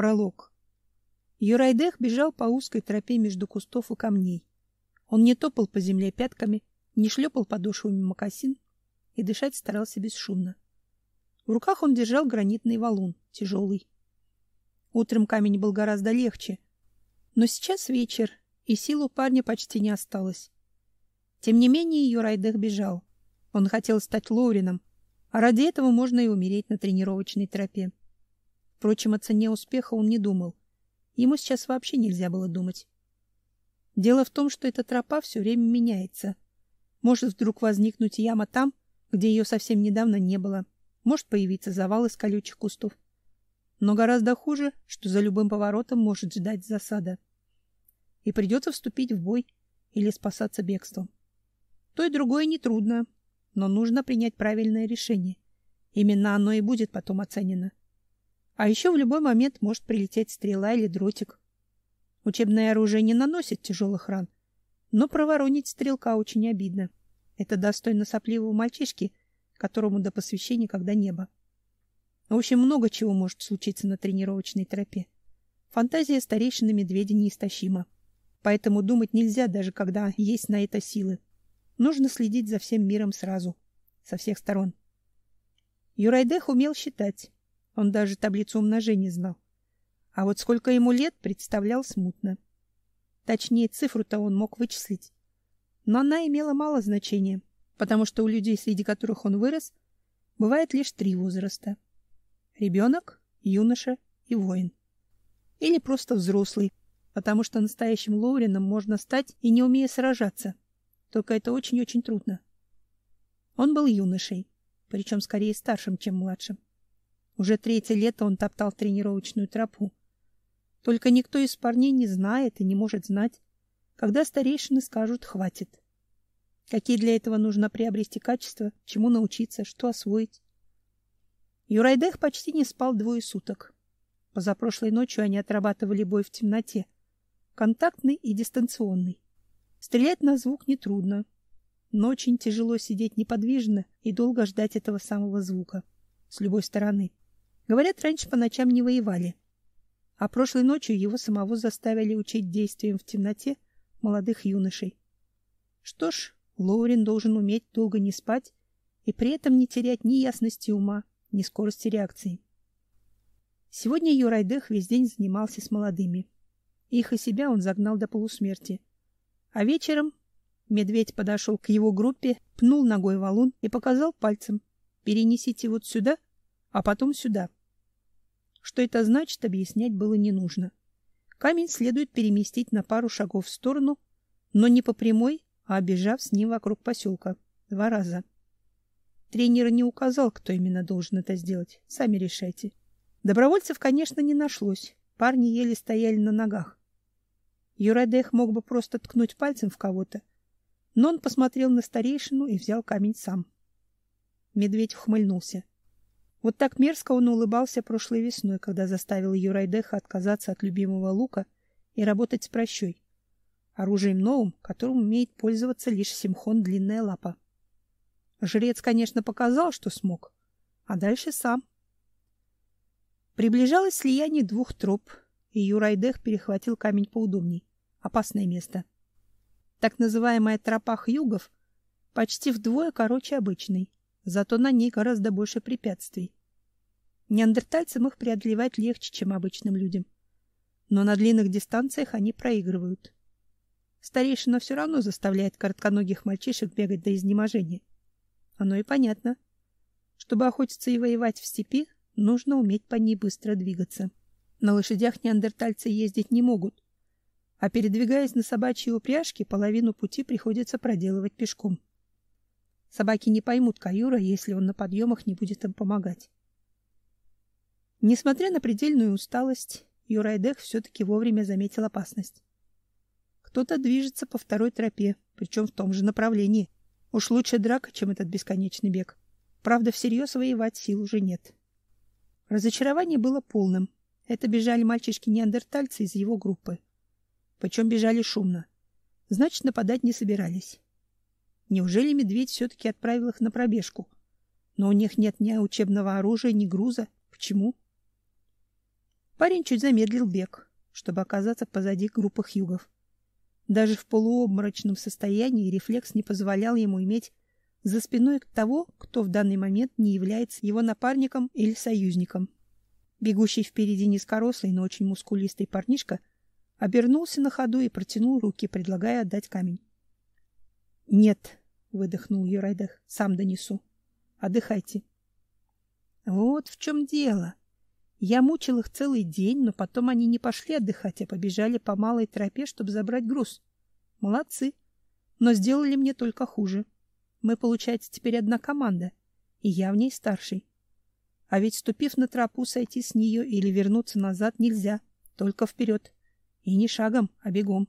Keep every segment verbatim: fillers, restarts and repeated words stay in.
Пролог. Юрайдэх бежал по узкой тропе между кустов и камней. Он не топал по земле пятками, не шлепал подошвами мокасин и дышать старался бесшумно. В руках он держал гранитный валун, тяжелый. Утром камень был гораздо легче, но сейчас вечер, и сил у парня почти не осталось. Тем не менее Юрайдэх бежал. Он хотел стать Лоурином, а ради этого можно и умереть на тренировочной тропе. Впрочем, о цене успеха он не думал. Ему сейчас вообще нельзя было думать. Дело в том, что эта тропа все время меняется. Может вдруг возникнуть яма там, где ее совсем недавно не было. Может появиться завал из колючих кустов. Но гораздо хуже, что за любым поворотом может ждать засада. И придется вступить в бой или спасаться бегством. То и другое нетрудно, но нужно принять правильное решение. Именно оно и будет потом оценено. А еще в любой момент может прилететь стрела или дротик. Учебное оружие не наносит тяжелых ран, но проворонить стрелка очень обидно. Это достойно сопливого мальчишки, которому до посвящения никогда не было. В общем, много чего может случиться на тренировочной тропе. Фантазия старейшины медведя неистощима. Поэтому думать нельзя, даже когда есть на это силы. Нужно следить за всем миром сразу, со всех сторон. Юрайдэх умел считать. Он даже таблицу умножения знал. А вот сколько ему лет, представлял смутно. Точнее, цифру-то он мог вычислить. Но она имела мало значения, потому что у людей, среди которых он вырос, бывает лишь три возраста. Ребенок, юноша и воин. Или просто взрослый, потому что настоящим Лоурином можно стать и не умея сражаться. Только это очень-очень трудно. Он был юношей, причем скорее старшим, чем младшим. Уже третье лето он топтал тренировочную тропу. Только никто из парней не знает и не может знать, когда старейшины скажут «хватит». Какие для этого нужно приобрести качества, чему научиться, что освоить. Юрайдэх почти не спал двое суток. Позапрошлой ночью они отрабатывали бой в темноте, контактный и дистанционный. Стрелять на звук нетрудно, но очень тяжело сидеть неподвижно и долго ждать этого самого звука с любой стороны. Говорят, раньше по ночам не воевали, а прошлой ночью его самого заставили учить действиям в темноте молодых юношей. Что ж, Лоурин должен уметь долго не спать и при этом не терять ни ясности ума, ни скорости реакции. Сегодня Юрайдэх весь день занимался с молодыми. Их и себя он загнал до полусмерти. А вечером медведь подошел к его группе, пнул ногой валун и показал пальцем: «Перенесите вот сюда, а потом сюда». Что это значит, объяснять было не нужно. Камень следует переместить на пару шагов в сторону, но не по прямой, а обежав с ним вокруг поселка два раза. Тренер не указал, кто именно должен это сделать. Сами решайте. Добровольцев, конечно, не нашлось. Парни еле стояли на ногах. Юрайдэх мог бы просто ткнуть пальцем в кого-то, но он посмотрел на старейшину и взял камень сам. Медведь ухмыльнулся. Вот так мерзко он улыбался прошлой весной, когда заставил Юрайдэха отказаться от любимого лука и работать с пращой, оружием новым, которым умеет пользоваться лишь Симхон Длинная Лапа. Жрец, конечно, показал, что смог, а дальше сам. Приближалось слияние двух троп, и Юрайдэх перехватил камень поудобней. Опасное место. Так называемая тропа хьюгов почти вдвое короче обычной, зато на ней гораздо больше препятствий. Неандертальцам их преодолевать легче, чем обычным людям, но на длинных дистанциях они проигрывают. Старейшина все равно заставляет коротконогих мальчишек бегать до изнеможения. Оно и понятно. Чтобы охотиться и воевать в степи, нужно уметь по ней быстро двигаться. На лошадях неандертальцы ездить не могут, а передвигаясь на собачьей упряжке, половину пути приходится проделывать пешком. Собаки не поймут каюра, если он на подъемах не будет им помогать. Несмотря на предельную усталость, Юрайдэх все-таки вовремя заметил опасность. Кто-то движется по второй тропе, причем в том же направлении. Уж лучше драка, чем этот бесконечный бег. Правда, всерьез воевать сил уже нет. Разочарование было полным. Это бежали мальчишки-неандертальцы из его группы. Причем бежали шумно. Значит, нападать не собирались. Неужели медведь все-таки отправил их на пробежку? Но у них нет ни учебного оружия, ни груза. Почему? Парень чуть замедлил бег, чтобы оказаться позади группы хьюгов. Даже в полуобморочном состоянии рефлекс не позволял ему иметь за спиной того, кто в данный момент не является его напарником или союзником. Бегущий впереди низкорослый, но очень мускулистый парнишка обернулся на ходу и протянул руки, предлагая отдать камень. «Нет», — выдохнул Юрайдах, — «сам донесу. Отдыхайте». Вот в чем дело. Я мучил их целый день, но потом они не пошли отдыхать, а побежали по малой тропе, чтобы забрать груз. Молодцы. Но сделали мне только хуже. Мы, получается, теперь одна команда, и я в ней старший. А ведь, ступив на тропу, сойти с нее или вернуться назад нельзя, только вперед. И не шагом, а бегом.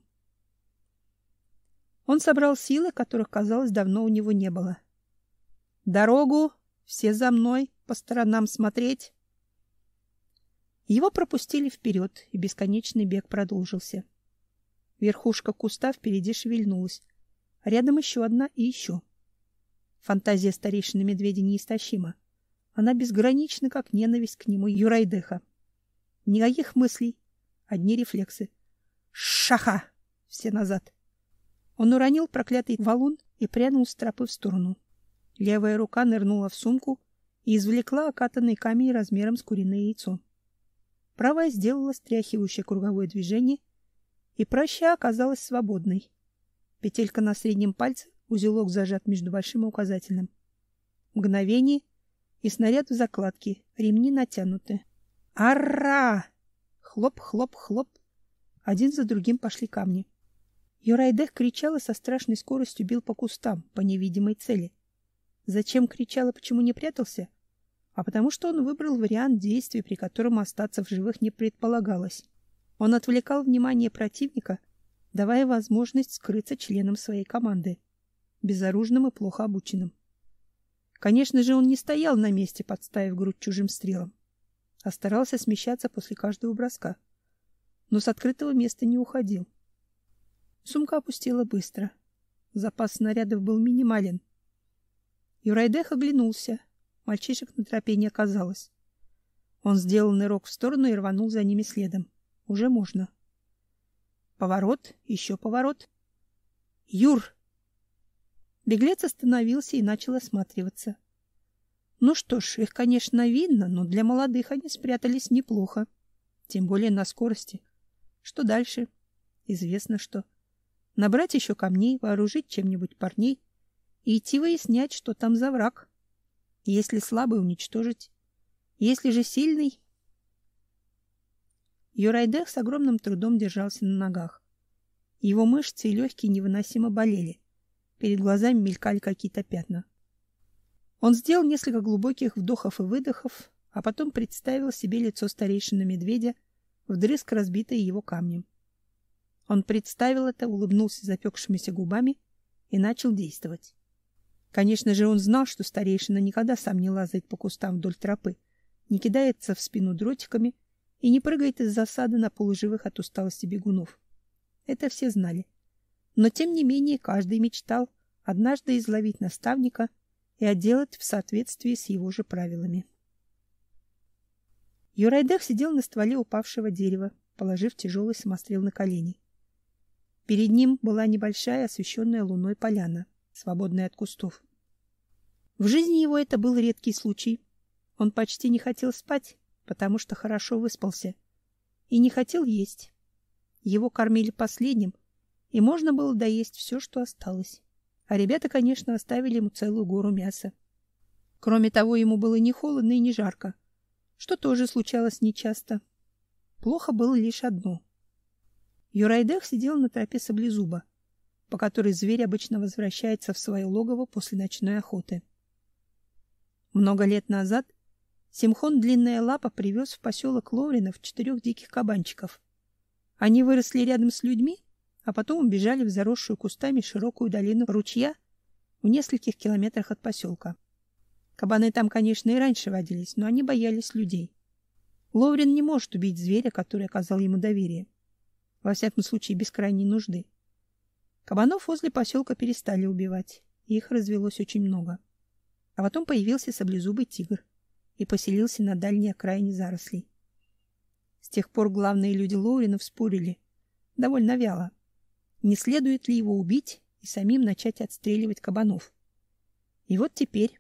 Он собрал силы, которых, казалось, давно у него не было. «Дорогу! Все за мной! По сторонам смотреть!» Его пропустили вперед, и бесконечный бег продолжился. Верхушка куста впереди шевельнулась. Рядом еще одна и еще. Фантазия старейшины медведя неистощима. Она безгранична, как ненависть к нему Юрайдеха. Никаких мыслей, одни рефлексы. Шаха! Все назад. Он уронил проклятый валун и прянул с тропы в сторону. Левая рука нырнула в сумку и извлекла окатанный камень размером с куриное яйцо. Правая сделала стряхивающее круговое движение, и праща оказалась свободной. Петелька на среднем пальце, узелок зажат между большим и указательным. Мгновение, и снаряд в закладке, ремни натянуты. Ара! Хлоп, хлоп, хлоп. Один за другим пошли камни. Юрайдех кричал и со страшной скоростью бил по кустам, по невидимой цели. Зачем кричал и почему не прятался? А потому что он выбрал вариант действий, при котором остаться в живых не предполагалось. Он отвлекал внимание противника, давая возможность скрыться членам своей команды, безоружным и плохо обученным. Конечно же, он не стоял на месте, подставив грудь чужим стрелам, а старался смещаться после каждого броска, но с открытого места не уходил. Сумка опустела быстро. Запас снарядов был минимален. Юрайдех оглянулся. Мальчишек на тропе не оказалось. Он сделал нырок в сторону и рванул за ними следом. Уже можно. Поворот, еще поворот. Юр! Беглец остановился и начал осматриваться. Ну что ж, их, конечно, видно, но для молодых они спрятались неплохо. Тем более на скорости. Что дальше? Известно что. Набрать еще камней, вооружить чем-нибудь парней и идти выяснять, что там за враг. Если слабый, уничтожить. Если же сильный... Юрайдех с огромным трудом держался на ногах. Его мышцы и легкие невыносимо болели. Перед глазами мелькали какие-то пятна. Он сделал несколько глубоких вдохов и выдохов, а потом представил себе лицо старейшины медведя, вдрызг разбитое его камнем. Он представил это, улыбнулся запекшимися губами и начал действовать. Конечно же, он знал, что старейшина никогда сам не лазает по кустам вдоль тропы, не кидается в спину дротиками и не прыгает из засады на полуживых от усталости бегунов. Это все знали. Но, тем не менее, каждый мечтал однажды изловить наставника и отделать в соответствии с его же правилами. Юрайдех сидел на стволе упавшего дерева, положив тяжелый самострел на колени. Перед ним была небольшая, освещенная луной поляна, свободная от кустов. В жизни его это был редкий случай. Он почти не хотел спать, потому что хорошо выспался, и не хотел есть. Его кормили последним, и можно было доесть все, что осталось. А ребята, конечно, оставили ему целую гору мяса. Кроме того, ему было не холодно и не жарко, что тоже случалось нечасто. Плохо было лишь одно. Юрайдех сидел на тропе саблезуба, по которой зверь обычно возвращается в свое логово после ночной охоты. Много лет назад Симхон Длинная Лапа привез в поселок Ловринов четырех диких кабанчиков. Они выросли рядом с людьми, а потом убежали в заросшую кустами широкую долину ручья в нескольких километрах от поселка. Кабаны там, конечно, и раньше водились, но они боялись людей. Ловрин не может убить зверя, который оказал ему доверие. Во всяком случае, без крайней нужды. Кабанов возле поселка перестали убивать, и их развелось очень много. А потом появился саблезубый тигр и поселился на дальней окраине зарослей. С тех пор главные люди Лоуринов спорили, довольно вяло, не следует ли его убить и самим начать отстреливать кабанов. И вот теперь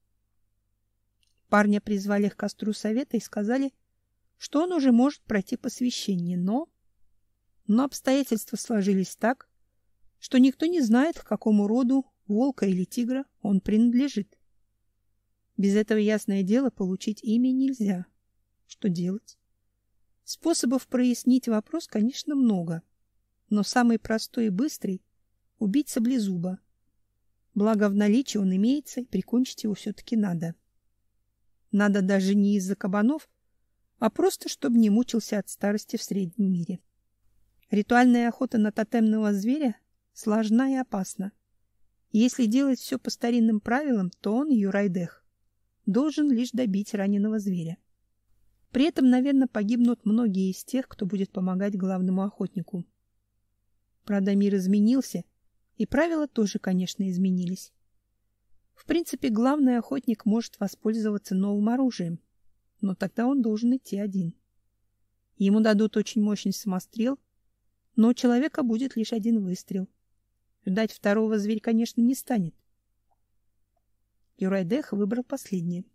парня призвали к костру совета и сказали, что он уже может пройти посвящение, но... Но обстоятельства сложились так, что никто не знает, к какому роду, волка или тигра, он принадлежит. Без этого, ясное дело, получить имя нельзя. Что делать? Способов прояснить вопрос, конечно, много, но самый простой и быстрый — убить саблезуба. Благо в наличии он имеется, и прикончить его все-таки надо. Надо даже не из-за кабанов, а просто, чтобы не мучился от старости в среднем мире. Ритуальная охота на тотемного зверя сложна и опасна. Если делать все по старинным правилам, то он, Юрайдэх, должен лишь добить раненого зверя. При этом, наверное, погибнут многие из тех, кто будет помогать главному охотнику. Правда, мир изменился, и правила тоже, конечно, изменились. В принципе, главный охотник может воспользоваться новым оружием, но тогда он должен идти один. Ему дадут очень мощный самострел, но у человека будет лишь один выстрел. Ждать второго зверь, конечно, не станет. Юрайдэх выбрал последнее.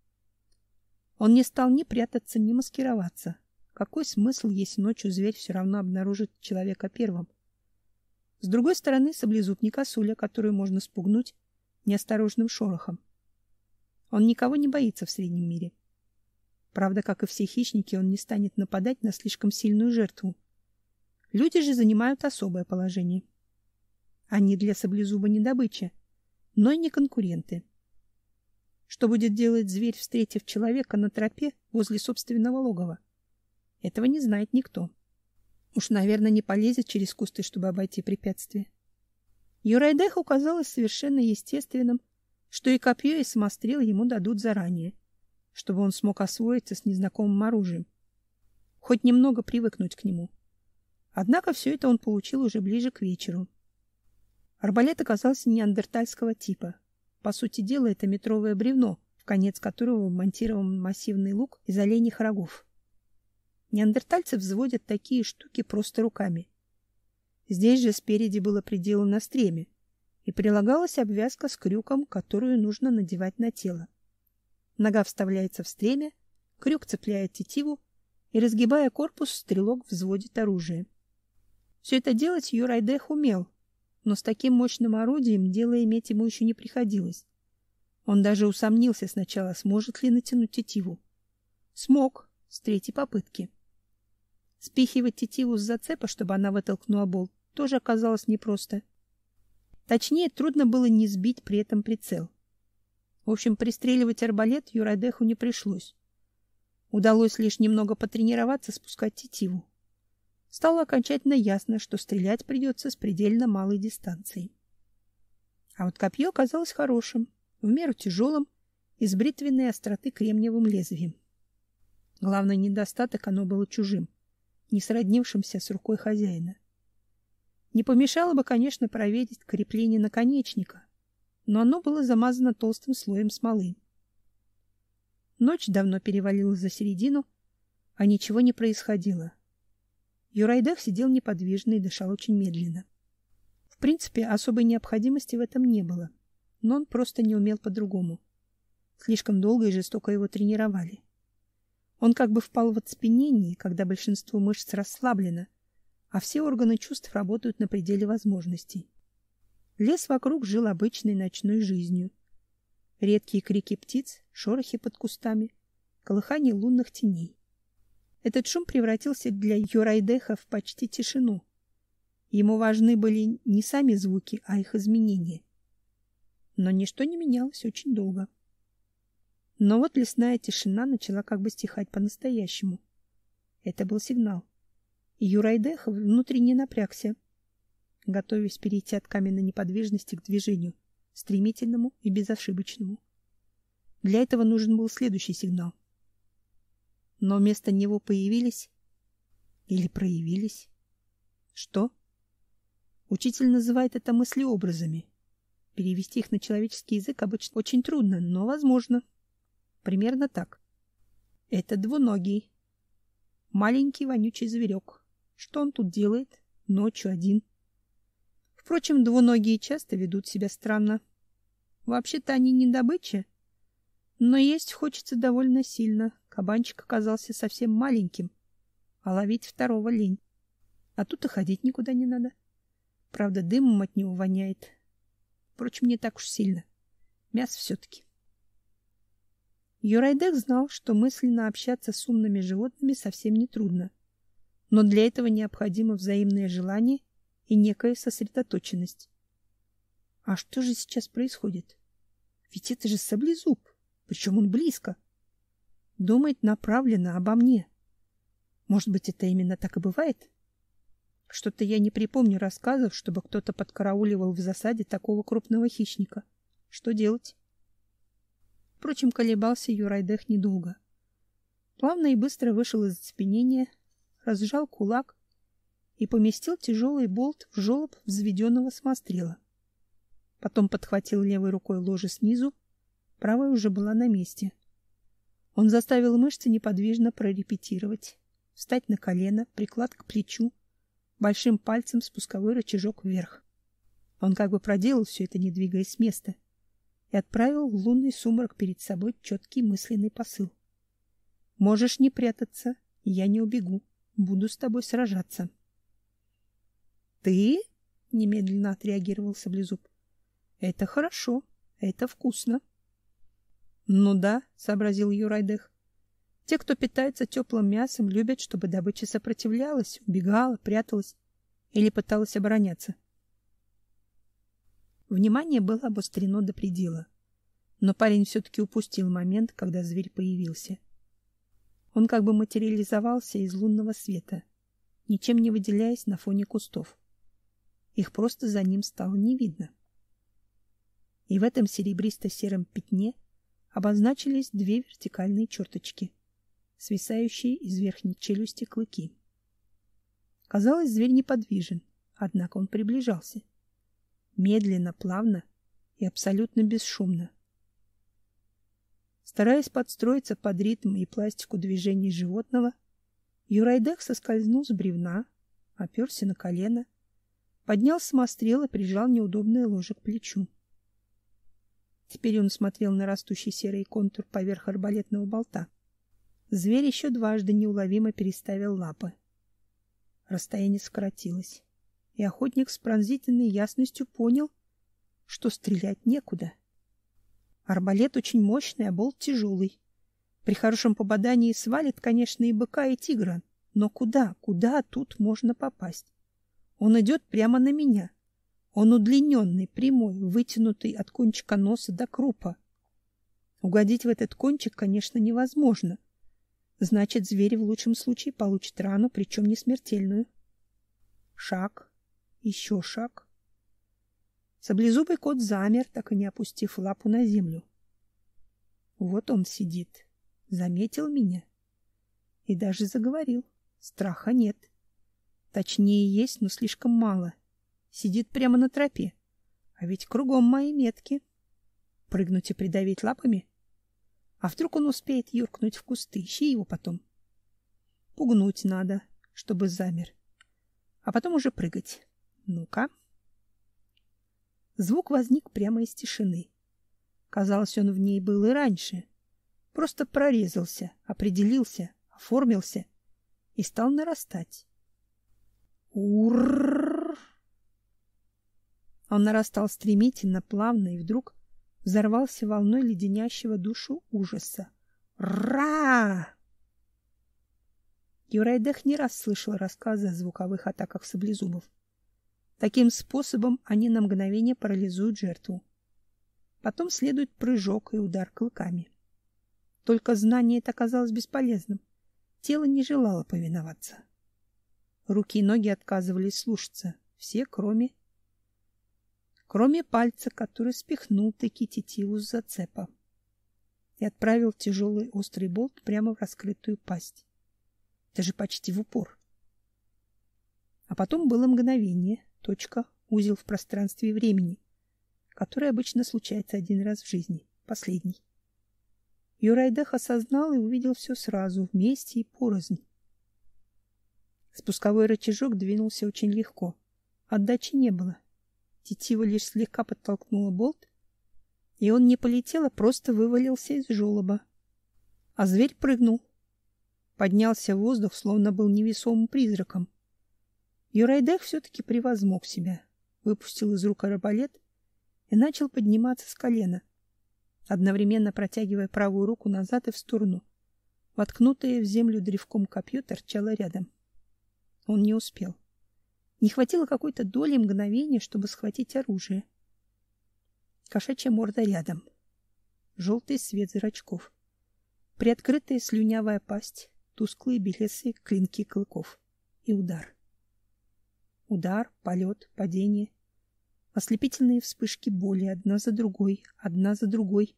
Он не стал ни прятаться, ни маскироваться. Какой смысл, если ночью зверь все равно обнаружит человека первым? С другой стороны, саблезуб не косуля, которую можно спугнуть неосторожным шорохом. Он никого не боится в среднем мире. Правда, как и все хищники, он не станет нападать на слишком сильную жертву. Люди же занимают особое положение. Они для саблезуба не добыча, но и не конкуренты. Что будет делать зверь, встретив человека на тропе возле собственного логова? Этого не знает никто. Уж, наверное, не полезет через кусты, чтобы обойти препятствие. Юрайдэху казалось совершенно естественным, что и копье, и самострел ему дадут заранее, чтобы он смог освоиться с незнакомым оружием, хоть немного привыкнуть к нему. Однако все это он получил уже ближе к вечеру. Арбалет оказался неандертальского типа. По сути дела, это метровое бревно, в конец которого вмонтирован массивный лук из оленьих рогов. Неандертальцы взводят такие штуки просто руками. Здесь же спереди было приделано стремя, и прилагалась обвязка с крюком, которую нужно надевать на тело. Нога вставляется в стремя, крюк цепляет тетиву, и, разгибая корпус, стрелок взводит оружие. Все это делать Юрайдэх умел, но с таким мощным орудием дело иметь ему еще не приходилось. Он даже усомнился сначала, сможет ли натянуть тетиву. Смог, с третьей попытки. Спихивать тетиву с зацепа, чтобы она вытолкнула болт, тоже оказалось непросто. Точнее, трудно было не сбить при этом прицел. В общем, пристреливать арбалет Юрайдэху не пришлось. Удалось лишь немного потренироваться спускать тетиву. Стало окончательно ясно, что стрелять придется с предельно малой дистанции. А вот копье оказалось хорошим, в меру тяжелым и с бритвенной остроты кремниевым лезвием. Главный недостаток — оно было чужим, не сроднившимся с рукой хозяина. Не помешало бы, конечно, проверить крепление наконечника, но оно было замазано толстым слоем смолы. Ночь давно перевалилась за середину, а ничего не происходило. Юрайдэх сидел неподвижно и дышал очень медленно. В принципе, особой необходимости в этом не было, но он просто не умел по-другому. Слишком долго и жестоко его тренировали. Он как бы впал в оцепенение, когда большинство мышц расслаблено, а все органы чувств работают на пределе возможностей. Лес вокруг жил обычной ночной жизнью. Редкие крики птиц, шорохи под кустами, колыхание лунных теней. Этот шум превратился для Юрайдэха в почти тишину. Ему важны были не сами звуки, а их изменения. Но ничто не менялось очень долго. Но вот лесная тишина начала как бы стихать по-настоящему. Это был сигнал. И Юрайдэх внутренне напрягся, готовясь перейти от каменной неподвижности к движению, стремительному и безошибочному. Для этого нужен был следующий сигнал. Но вместо него появились или проявились что? Учитель называет это мыслеобразами. Перевести их на человеческий язык обычно очень трудно, но возможно. Примерно так. Это двуногий. Маленький вонючий зверек. Что он тут делает? Ночью один. Впрочем, двуногие часто ведут себя странно. Вообще-то они не добыча, но есть хочется довольно сильно. Кабанчик оказался совсем маленьким, а ловить второго лень. А тут и ходить никуда не надо. Правда, дымом от него воняет. Впрочем, не так уж сильно. Мясо все-таки. Юрайдек знал, что мысленно общаться с умными животными совсем не трудно. Но для этого необходимо взаимное желание и некая сосредоточенность. А что же сейчас происходит? Ведь это же саблезуб, причем он близко. Думает направленно обо мне. Может быть, это именно так и бывает? Что-то я не припомню рассказов, чтобы кто-то подкарауливал в засаде такого крупного хищника. Что делать? Впрочем, колебался Юрайдек недолго. Плавно и быстро вышел из оцепенения, разжал кулак и поместил тяжелый болт в желоб взведенного самострела. Потом подхватил левой рукой ложе снизу, правая уже была на месте. Он заставил мышцы неподвижно прорепетировать, встать на колено, приклад к плечу, большим пальцем спусковой рычажок вверх. Он как бы проделал все это, не двигаясь с места, и отправил в лунный сумрак перед собой четкий мысленный посыл. «Можешь не прятаться, я не убегу, буду с тобой сражаться». «Ты?» — немедленно отреагировал саблезуб. «Это хорошо, это вкусно». «Ну да», — сообразил Юрайдек. «Те, кто питается теплым мясом, любят, чтобы добыча сопротивлялась, убегала, пряталась или пыталась обороняться». Внимание было обострено до предела, но парень все-таки упустил момент, когда зверь появился. Он как бы материализовался из лунного света, ничем не выделяясь на фоне кустов. Их просто за ним стало не видно. И в этом серебристо-сером пятне обозначились две вертикальные черточки, свисающие из верхней челюсти клыки. Казалось, зверь неподвижен, однако он приближался. Медленно, плавно и абсолютно бесшумно. Стараясь подстроиться под ритм и пластику движений животного, Юрайдек соскользнул с бревна, оперся на колено, поднял самострел и прижал неудобное ложе к плечу. Теперь он смотрел на растущий серый контур поверх арбалетного болта. Зверь еще дважды неуловимо переставил лапы. Расстояние сократилось, и охотник с пронзительной ясностью понял, что стрелять некуда. Арбалет очень мощный, а болт тяжелый. При хорошем попадании свалит, конечно, и быка, и тигра, но куда, куда тут можно попасть? Он идет прямо на меня. Он удлиненный, прямой, вытянутый от кончика носа до крупа. Угодить в этот кончик, конечно, невозможно. Значит, зверь в лучшем случае получит рану, причем не смертельную. Шаг. Еще шаг. Саблезубый кот замер, так и не опустив лапу на землю. Вот он сидит. Заметил меня. И даже заговорил. Страха нет. Точнее, есть, но слишком мало. Сидит прямо на тропе. А ведь кругом мои метки. Прыгнуть и придавить лапами? А вдруг он успеет юркнуть в кусты? Ищи его потом. Пугнуть надо, чтобы замер. А потом уже прыгать. Ну-ка. Звук возник прямо из тишины. Казалось, он в ней был и раньше. Просто прорезался, определился, оформился и стал нарастать. Урррррр! Он нарастал стремительно, плавно и вдруг взорвался волной леденящего душу ужаса. Ра! Юрайдек не раз слышал рассказы о звуковых атаках саблезубов. Таким способом они на мгновение парализуют жертву. Потом следует прыжок и удар клыками. Только знание это оказалось бесполезным. Тело не желало повиноваться. Руки и ноги отказывались слушаться, все, кроме... Кроме пальца, который спихнул таки тетиву с зацепа и отправил тяжелый острый болт прямо в раскрытую пасть. Даже почти в упор. А потом было мгновение, точка, узел в пространстве и времени, который обычно случается один раз в жизни, последний. Юрайдек осознал и увидел все сразу, вместе и порознь. Спусковой рычажок двинулся очень легко. Отдачи не было. Тетива лишь слегка подтолкнула болт, и он не полетел, а просто вывалился из желоба. А зверь прыгнул. Поднялся в воздух, словно был невесомым призраком. Юрайдех все-таки превозмог себя, выпустил из рук арбалет и начал подниматься с колена, одновременно протягивая правую руку назад и в сторону. Воткнутое в землю древком копье торчало рядом. Он не успел. Не хватило какой-то доли мгновения, чтобы схватить оружие. Кошачья морда рядом. Желтый свет зрачков. Приоткрытая слюнявая пасть, тусклые белесые клинки клыков. И удар. Удар, полет, падение. Ослепительные вспышки боли, одна за другой, одна за другой.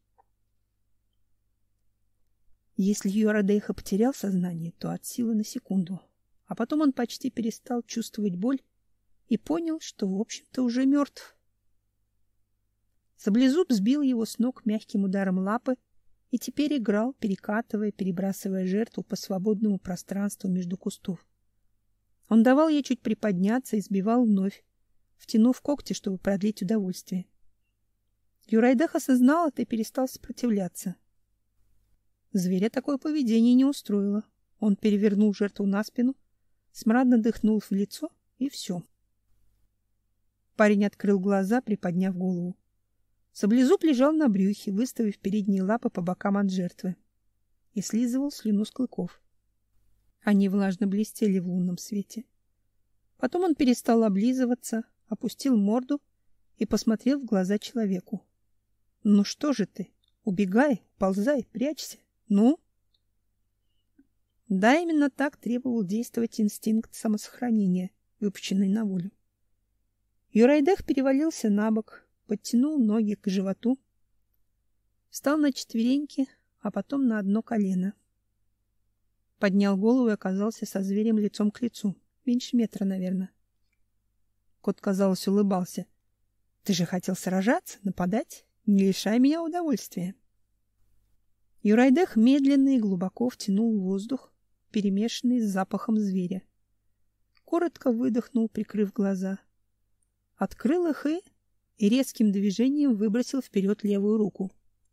Если Юрайдех потерял сознание, то от силы на секунду. А потом он почти перестал чувствовать боль и понял, что, в общем-то, уже мертв. Саблезуб сбил его с ног мягким ударом лапы и теперь играл, перекатывая, перебрасывая жертву по свободному пространству между кустов. Он давал ей чуть приподняться и сбивал вновь, втянув когти, чтобы продлить удовольствие. Юрайдех осознал это и перестал сопротивляться. Зверя такое поведение не устроило. Он перевернул жертву на спину, смрадно дыхнул в лицо, и все. Парень открыл глаза, приподняв голову. Саблезуб лежал на брюхе, выставив передние лапы по бокам от жертвы, и слизывал слюну с клыков. Они влажно блестели в лунном свете. Потом он перестал облизываться, опустил морду и посмотрел в глаза человеку. — Ну что же ты? Убегай, ползай, прячься. Ну? Да, именно так требовал действовать инстинкт самосохранения, выпущенный на волю. Юрайдех перевалился на бок, подтянул ноги к животу, встал на четвереньки, а потом на одно колено. Поднял голову и оказался со зверем лицом к лицу, меньше метра, наверное. Кот, казалось, улыбался. — Ты же хотел сражаться, нападать? Не лишай меня удовольствия. Юрайдех медленно и глубоко втянул воздух, перемешанный с запахом зверя. Коротко выдохнул, прикрыв глаза. Открыл их и, и резким движением выбросил вперед левую руку.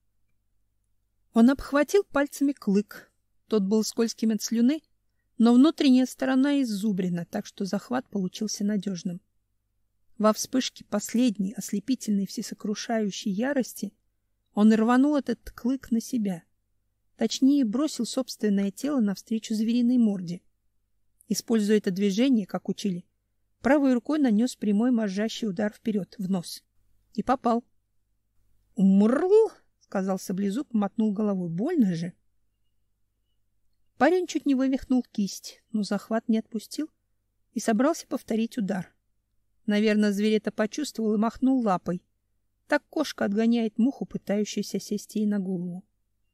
Он обхватил пальцами клык. Тот был скользким от слюны, но внутренняя сторона иззубрена, так что захват получился надежным. Во вспышке последней ослепительной всесокрушающей ярости он рванул этот клык на себя. Точнее, бросил собственное тело навстречу звериной морде. Используя это движение, как учили, правой рукой нанес прямой мозжащий удар вперед, в нос. И попал. «Умрл!» — сказал Саблезуб, мотнул головой. «Больно же!» Парень чуть не вывихнул кисть, но захват не отпустил и собрался повторить удар. Наверное, зверь это почувствовал и махнул лапой. Так кошка отгоняет муху, пытающуюся сесть ей на голову.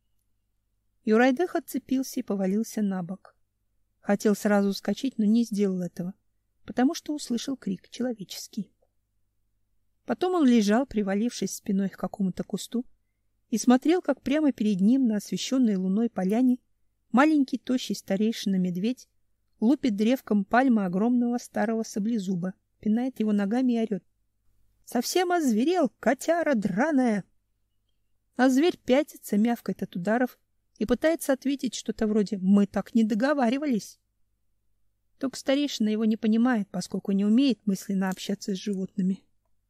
Юрайдех отцепился и повалился на бок. Хотел сразу вскочить, но не сделал этого, потому что услышал крик человеческий. Потом он лежал, привалившись спиной к какому-то кусту, и смотрел, как прямо перед ним на освещенной луной поляне маленький тощий старейшина-медведь лупит древком пальмы огромного старого саблезуба, пинает его ногами и орет: «Совсем озверел, котяра драная!» А зверь пятится, мявкает от ударов и пытается ответить что-то вроде «Мы так не договаривались». Только старейшина его не понимает, поскольку не умеет мысленно общаться с животными.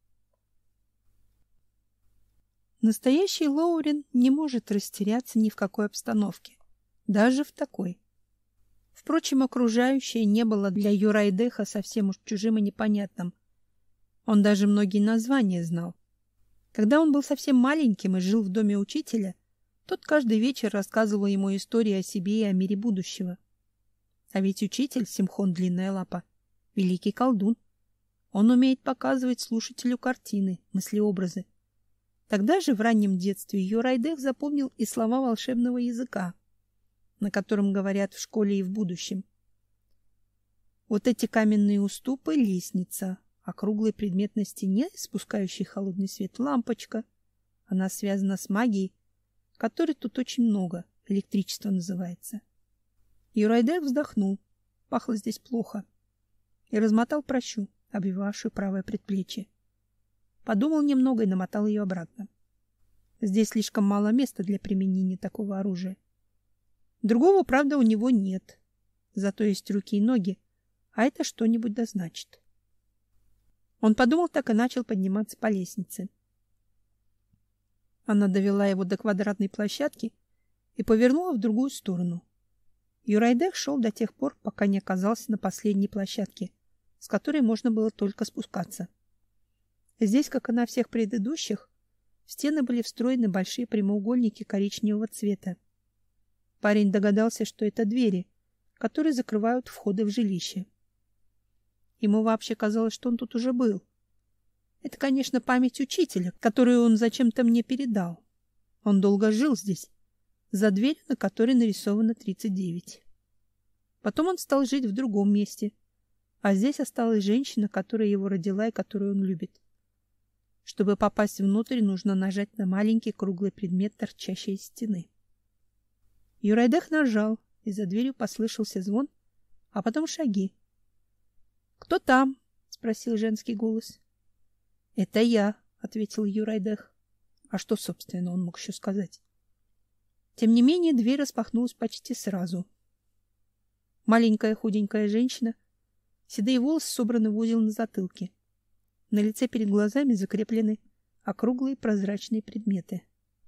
Настоящий Лоурен не может растеряться ни в какой обстановке, даже в такой. Впрочем, окружающее не было для Юрайдеха совсем уж чужим и непонятным. Он даже многие названия знал. Когда он был совсем маленьким и жил в доме учителя, тот каждый вечер рассказывал ему истории о себе и о мире будущего. А ведь учитель, Симхон Длинная Лапа, великий колдун. Он умеет показывать слушателю картины, мыслеобразы. Тогда же в раннем детстве Юрайдех запомнил и слова волшебного языка, на котором говорят в школе и в будущем. Вот эти каменные уступы — лестница, округлый предмет на стене, испускающий холодный свет — лампочка. Она связана с магией, которой тут очень много, электричество называется. Юрайдех вздохнул, пахло здесь плохо. И размотал пращу, обвивавшую правое предплечье. Подумал немного и намотал ее обратно. Здесь слишком мало места для применения такого оружия. Другого, правда, у него нет. Зато есть руки и ноги, а это что-нибудь да значит. Он подумал так и начал подниматься по лестнице. Она довела его до квадратной площадки и повернула в другую сторону. Юрайдек шел до тех пор, пока не оказался на последней площадке, с которой можно было только спускаться. Здесь, как и на всех предыдущих, в стены были встроены большие прямоугольники коричневого цвета. Парень догадался, что это двери, которые закрывают входы в жилище. Ему вообще казалось, что он тут уже был. Это, конечно, память учителя, которую он зачем-то мне передал. Он долго жил здесь, за дверью, на которой нарисовано тридцать девять. Потом он стал жить в другом месте, а здесь осталась женщина, которая его родила и которую он любит. Чтобы попасть внутрь, нужно нажать на маленький круглый предмет, торчащий из стены. Юрайдек нажал, и за дверью послышался звон, а потом шаги. «Кто там?» — спросил женский голос. «Это я», — ответил Юрайдек. А что, собственно, он мог еще сказать? Тем не менее, дверь распахнулась почти сразу. Маленькая худенькая женщина, седые волосы собраны в узел на затылке. На лице перед глазами закреплены округлые прозрачные предметы.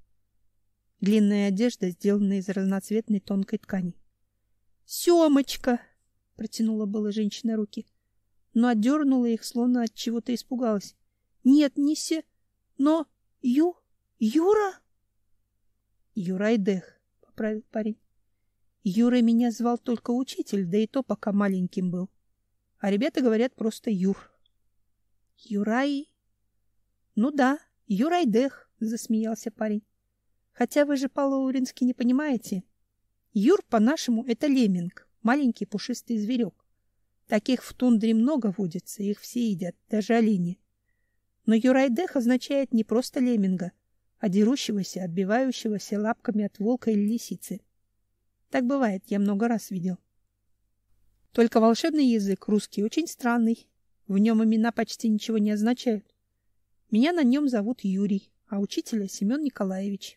Длинная одежда сделана из разноцветной тонкой ткани. «Семочка!» — протянула была женщина руки, но отдернула их, словно от чего-то испугалась. «Нет, не се... но... Ю... Юра?» «Юрайдек», — поправил парень. «Юра меня звал только учитель, да и то пока маленьким был. А ребята говорят просто Юр». «Юрай...» «Ну да, Юрайдек», — засмеялся парень. «Хотя вы же по-лаурински не понимаете. Юр по-нашему — это лемминг, маленький пушистый зверек. Таких в тундре много водится, их все едят, даже олени. Но Юрайдек означает не просто лемминга, а дерущегося, отбивающегося лапками от волка или лисицы. Так бывает, я много раз видел. Только волшебный язык русский очень странный. В нем имена почти ничего не означают. Меня на нем зовут Юрий, а учителя Семен Николаевич».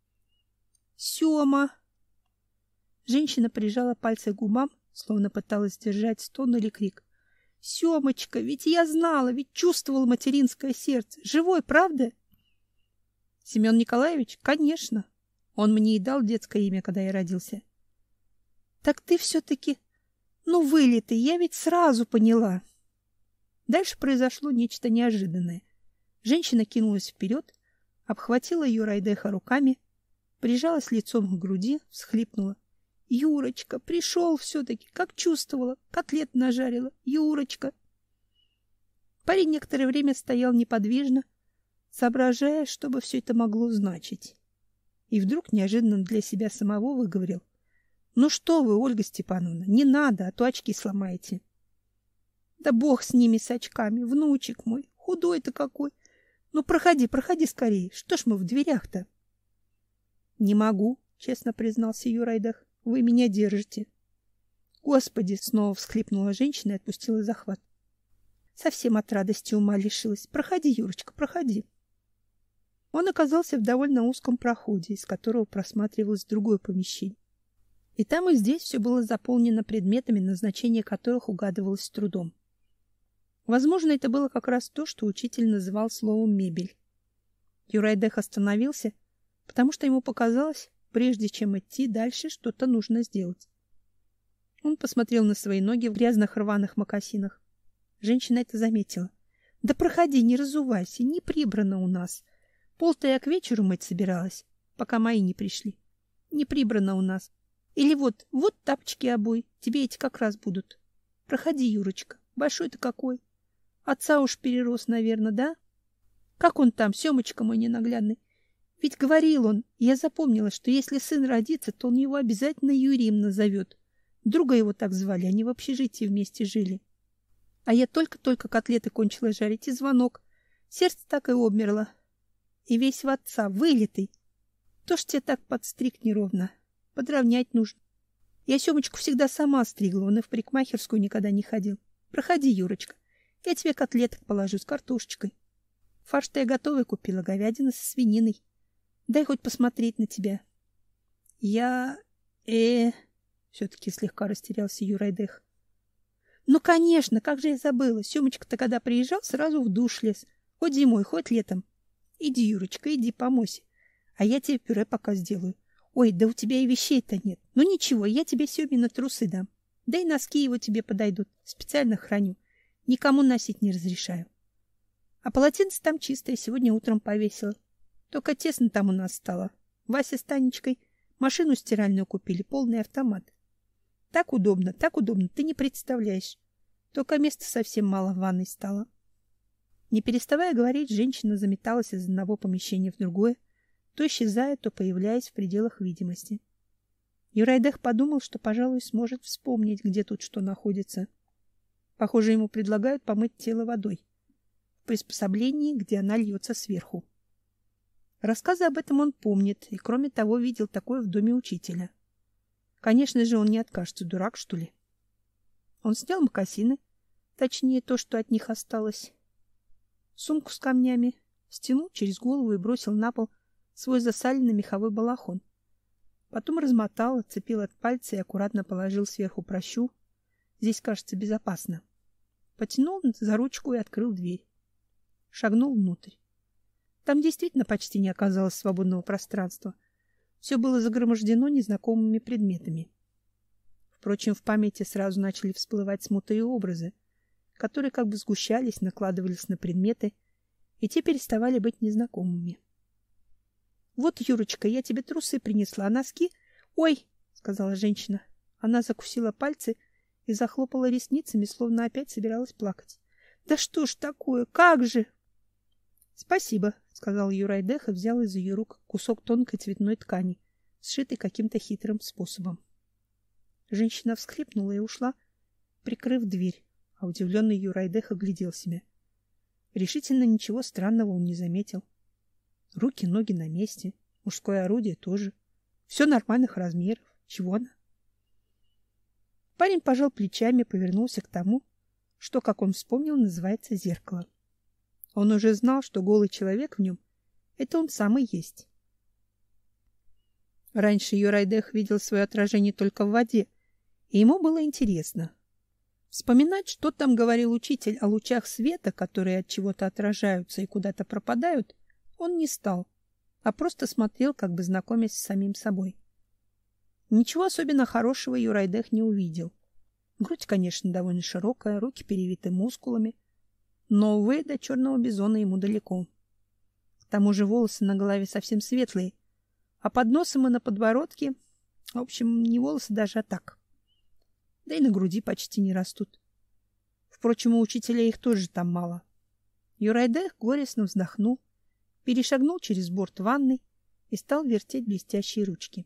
«Сема!» Женщина прижала пальцы к губам, словно пыталась сдержать стон или крик. «Семочка, ведь я знала, ведь чувствовала материнское сердце. Живой, правда?» «Семен Николаевич? Конечно. Он мне и дал детское имя, когда я родился». «Так ты все-таки... Ну, вылитый, я ведь сразу поняла». Дальше произошло нечто неожиданное. Женщина кинулась вперед, обхватила Юрайдеха руками, прижалась лицом к груди, всхлипнула. «Юрочка, пришел все-таки, как чувствовала, котлет нажарила, Юрочка!» Парень некоторое время стоял неподвижно, соображая, что бы все это могло значить. И вдруг неожиданно для себя самого выговорил: «Ну что вы, Ольга Степановна, не надо, а то очки сломаете». «Да бог с ними, с очками, внучек мой, худой-то какой! Ну проходи, проходи скорее, что ж мы в дверях-то?» «Не могу», — честно признался Юрайдек. «Вы меня держите». «Господи!» — снова всхлипнула женщина и отпустила захват. Совсем от радости ума лишилась. «Проходи, Юрочка, проходи». Он оказался в довольно узком проходе, из которого просматривалось другое помещение. И там, и здесь все было заполнено предметами, назначение которых угадывалось с трудом. Возможно, это было как раз то, что учитель называл словом «мебель». Юрайдек остановился, потому что ему показалось, прежде чем идти дальше, что-то нужно сделать. Он посмотрел на свои ноги в грязных рваных мокасинах. Женщина это заметила. «Да проходи, не разувайся, не прибрано у нас. Пол-то я к вечеру мыть собиралась, пока мои не пришли. Не прибрано у нас. Или вот, вот тапочки обои, тебе эти как раз будут. Проходи, Юрочка, большой-то какой. Отца уж перерос, наверное, да? Как он там, Семочка мой ненаглядный? Ведь говорил он, я запомнила, что если сын родится, то он его обязательно Юрием назовет. Друга его так звали, они в общежитии вместе жили. А я только-только котлеты кончила жарить, и звонок. Сердце так и обмерло. И весь в отца, вылитый. То ж тебе так подстриг неровно. Подровнять нужно. Я Семочку всегда сама стригла, он и в парикмахерскую никогда не ходил. Проходи, Юрочка. Я тебе котлеток положу с картошечкой. Фарш-то я готовый купила, говядина со свининой. Дай хоть посмотреть на тебя. Я... э... Все-таки слегка растерялся Юрайдых. Ну, конечно, как же я забыла. Семочка-то, когда приезжал, сразу в душ лез. Хоть зимой, хоть летом. Иди, Юрочка, иди, помойся. А я тебе пюре пока сделаю. Ой, да у тебя и вещей-то нет. Ну ничего, я тебе Семины трусы дам. Да и носки его тебе подойдут. Специально храню. Никому носить не разрешаю. А полотенце там чистое, сегодня утром повесила. Только тесно там у нас стало. Вася с Танечкой машину стиральную купили, полный автомат. Так удобно, так удобно, ты не представляешь. Только места совсем мало в ванной стало. Не переставая говорить, женщина заметалась из одного помещения в другое, то исчезая, то появляясь в пределах видимости. Юрайдых подумал, что, пожалуй, сможет вспомнить, где тут что находится. Похоже, ему предлагают помыть тело водой в приспособлении, где она льется сверху. Рассказы об этом он помнит, и, кроме того, видел такое в доме учителя. Конечно же, он не откажется, дурак, что ли. Он снял мокасины, точнее, то, что от них осталось, сумку с камнями, стянул через голову и бросил на пол свой засаленный меховой балахон. Потом размотал, отцепил от пальца и аккуратно положил сверху пращу. Здесь, кажется, безопасно. Потянул за ручку и открыл дверь. Шагнул внутрь. Там действительно почти не оказалось свободного пространства. Все было загромождено незнакомыми предметами. Впрочем, в памяти сразу начали всплывать смутные образы, которые как бы сгущались, накладывались на предметы, и те переставали быть незнакомыми. Вот, Юрочка, я тебе трусы принесла, а носки... Ой, сказала женщина. Она закусила пальцы и захлопала ресницами, словно опять собиралась плакать. Да что ж такое? Как же? Спасибо, сказал Юрайдых и взял из ее рук кусок тонкой цветной ткани, сшитый каким-то хитрым способом. Женщина всхлипнула и ушла, прикрыв дверь, а удивленный Юрайдых оглядел себя. Решительно ничего странного он не заметил. Руки, ноги на месте, мужское орудие тоже. Все нормальных размеров. Чего она? Парень пожал плечами, повернулся к тому, что, как он вспомнил, называется зеркало. Он уже знал, что голый человек в нем — это он сам и есть. Раньше Юрайдых видел свое отражение только в воде, и ему было интересно. Вспоминать, что там говорил учитель о лучах света, которые от чего-то отражаются и куда-то пропадают, он не стал, а просто смотрел, как бы знакомясь с самим собой. Ничего особенно хорошего Юрайдых не увидел. Грудь, конечно, довольно широкая, руки перевиты мускулами, но, увы, до черного бизона ему далеко. К тому же волосы на голове совсем светлые, а под носом и на подбородке, в общем, не волосы даже, а так. Да и на груди почти не растут. Впрочем, у учителя их тоже там мало. Юрайдых горестно вздохнул, перешагнул через борт ванной и стал вертеть блестящие ручки.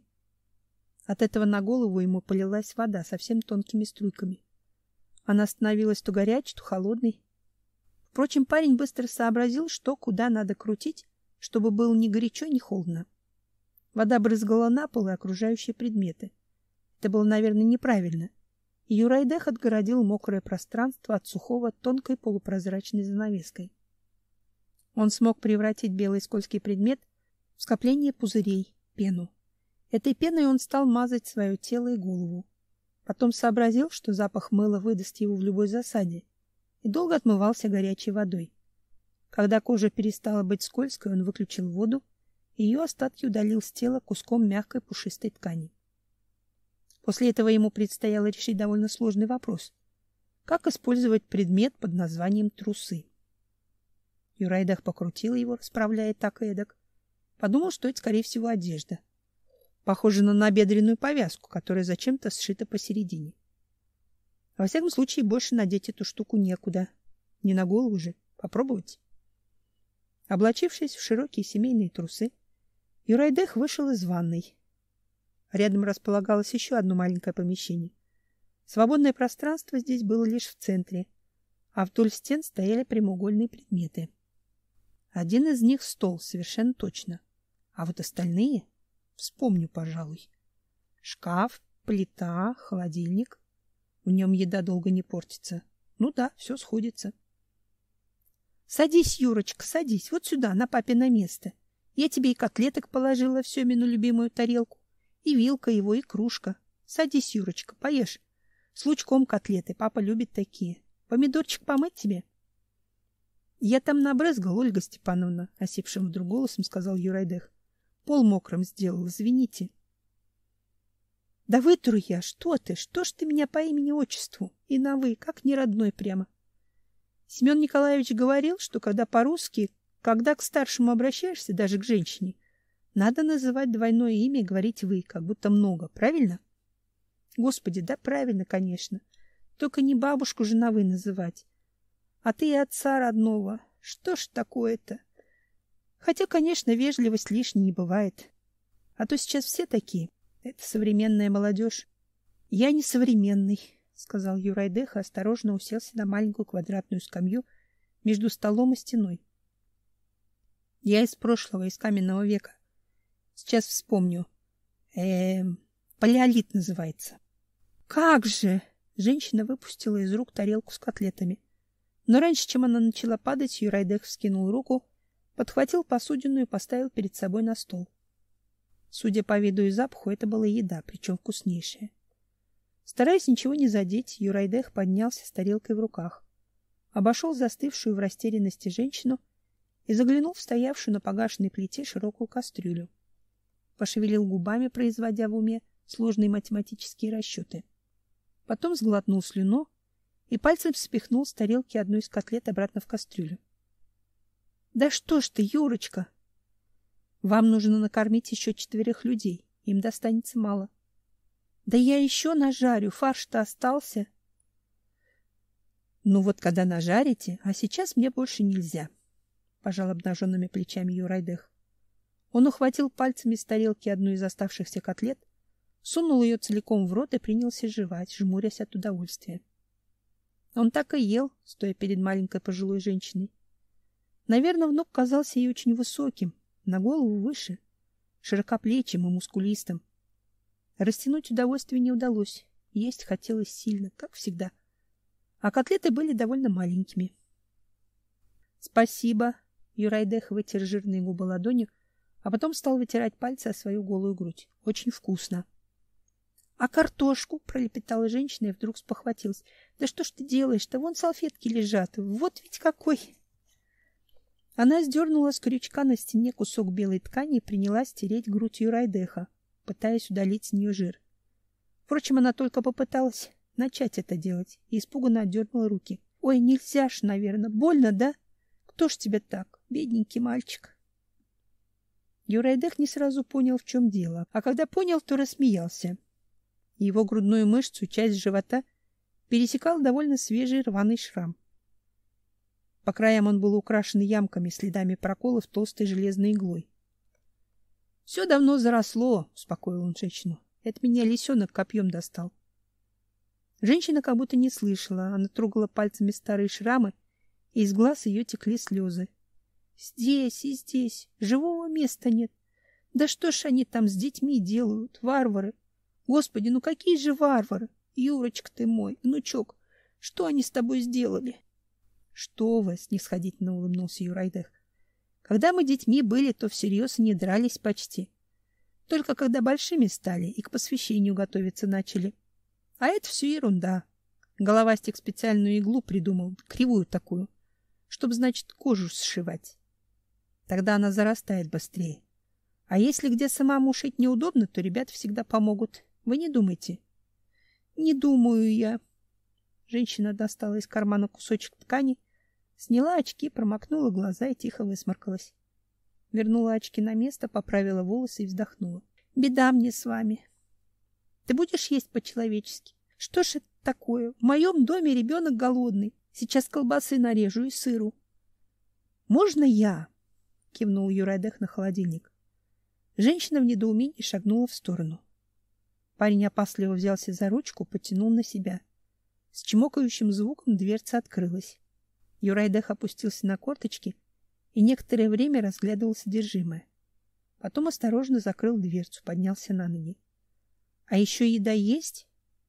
От этого на голову ему полилась вода совсем тонкими струйками. Она становилась то горячей, то холодной. Впрочем, парень быстро сообразил, что куда надо крутить, чтобы было ни горячо, ни холодно. Вода брызгала на пол и окружающие предметы. Это было, наверное, неправильно. И Юрайдых отгородил мокрое пространство от сухого тонкой полупрозрачной занавеской. Он смог превратить белый скользкий предмет в скопление пузырей, пену. Этой пеной он стал мазать свое тело и голову. Потом сообразил, что запах мыла выдаст его в любой засаде, и долго отмывался горячей водой. Когда кожа перестала быть скользкой, он выключил воду, и ее остатки удалил с тела куском мягкой пушистой ткани. После этого ему предстояло решить довольно сложный вопрос: как использовать предмет под названием трусы. Юрайдых покрутил его, расправляя так и эдак. Подумал, что это, скорее всего, одежда. Похоже на набедренную повязку, которая зачем-то сшита посередине. Во всяком случае, больше надеть эту штуку некуда. Не на голову же. Попробовать. Облачившись в широкие семейные трусы, Юрайдых вышел из ванной. Рядом располагалось еще одно маленькое помещение. Свободное пространство здесь было лишь в центре, а вдоль стен стояли прямоугольные предметы. Один из них — стол, совершенно точно. А вот остальные... Вспомню, пожалуй. Шкаф, Плита, холодильник. В нем еда долго не портится. Ну да, все сходится. Садись, Юрочка, садись, вот сюда, на папино место. Я тебе и котлеток положила в Семину любимую тарелку, и вилка его, и кружка. Садись, Юрочка, поешь. С лучком котлеты, папа любит такие. Помидорчик помыть тебе? Я там набрызгал, Ольга Степановна, осипшим вдруг голосом сказал Юрайдых. Пол мокрым сделал, извините. Да вытру я, что ты, что ж ты меня по имени-отчеству и на вы, как не родной прямо. Семен Николаевич говорил, что когда по-русски, когда к старшему обращаешься, даже к женщине, надо называть двойное имя и говорить вы, как будто много, правильно? Господи, да правильно, конечно. Только не бабушку же на вы называть. А ты и отца родного. Что ж такое-то? Хотя, конечно, вежливость лишней не бывает. А то сейчас все такие. Это современная молодежь. Я не современный, сказал Юрайдых и осторожно уселся на маленькую квадратную скамью между столом и стеной. Я из прошлого, из каменного века. Сейчас вспомню. Эм, палеолит называется. Как же! Женщина выпустила из рук тарелку с котлетами. Но раньше, чем она начала падать, Юрайдых вскинул руку, подхватил посудину и поставил перед собой на стол. Судя по виду и запаху, это была еда, причем вкуснейшая. Стараясь ничего не задеть, Юрайдых поднялся с тарелкой в руках, обошел застывшую в растерянности женщину и заглянул в стоявшую на погашенной плите широкую кастрюлю. Пошевелил губами, производя в уме сложные математические расчеты. Потом сглотнул слюну и пальцем спихнул с тарелки одну из котлет обратно в кастрюлю. — Да что ж ты, Юрочка! Вам нужно накормить еще четверых людей, им достанется мало. — Да я еще нажарю, фарш-то остался. — Ну вот когда нажарите, а сейчас мне больше нельзя, — пожал обнаженными плечами Юрайдых. Он ухватил пальцами с тарелки одну из оставшихся котлет, сунул ее целиком в рот и принялся жевать, жмурясь от удовольствия. Он так и ел, стоя перед маленькой пожилой женщиной. Наверное, внук казался ей очень высоким, на голову выше, широкоплечим и мускулистым. Растянуть удовольствие не удалось, есть хотелось сильно, как всегда. А котлеты были довольно маленькими. — Спасибо, — Юрайдых вытер жирные губы ладонью, а потом стал вытирать пальцы о свою голую грудь. — Очень вкусно. — А картошку? — пролепетала женщина и вдруг спохватилась. — Да что ж ты делаешь-то? Вон салфетки лежат. Вот ведь какой! Она сдернула с крючка на стене кусок белой ткани и принялась тереть грудь Юрайдыха, пытаясь удалить с нее жир. Впрочем, она только попыталась начать это делать и испуганно отдернула руки. — Ой, нельзя ж, наверное. Больно, да? Кто ж тебе так, бедненький мальчик? Юрайдых не сразу понял, в чем дело, а когда понял, то рассмеялся. Его грудную мышцу, часть живота, пересекал довольно свежий рваный шрам. По краям он был украшен ямками, следами проколов толстой железной иглой. — Все давно заросло, — успокоил он женщину. — Это меня лисенок копьем достал. Женщина как будто не слышала. Она трогала пальцами старые шрамы, и из глаз ее текли слезы. — Здесь и здесь. Живого места нет. Да что ж они там с детьми делают, варвары? Господи, ну какие же варвары! Юрочка ты мой, внучок, что они с тобой сделали? — Что вы, — снисходительно улыбнулся Юрайдых. — Когда мы детьми были, то всерьез и не дрались почти. Только когда большими стали и к посвящению готовиться начали. А это все ерунда. Головастик специальную иглу придумал, кривую такую, чтобы, значит, кожу сшивать. Тогда она зарастает быстрее. А если где самому шить неудобно, то ребята всегда помогут. Вы не думайте. — Не думаю я. Женщина достала из кармана кусочек ткани, сняла очки, промокнула глаза и тихо высморкалась. Вернула очки на место, поправила волосы и вздохнула. — Беда мне с вами. Ты будешь есть по-человечески? Что ж это такое? В моем доме ребенок голодный. Сейчас колбасы нарежу и сыру. — Можно я? — кивнул Юрайдых на холодильник. Женщина в недоумении шагнула в сторону. Парень опасливо взялся за ручку, потянул на себя. С чмокающим звуком дверца открылась. Юрайдых опустился на корточки и некоторое время разглядывал содержимое. Потом осторожно закрыл дверцу, поднялся на ноги. А еще еда есть?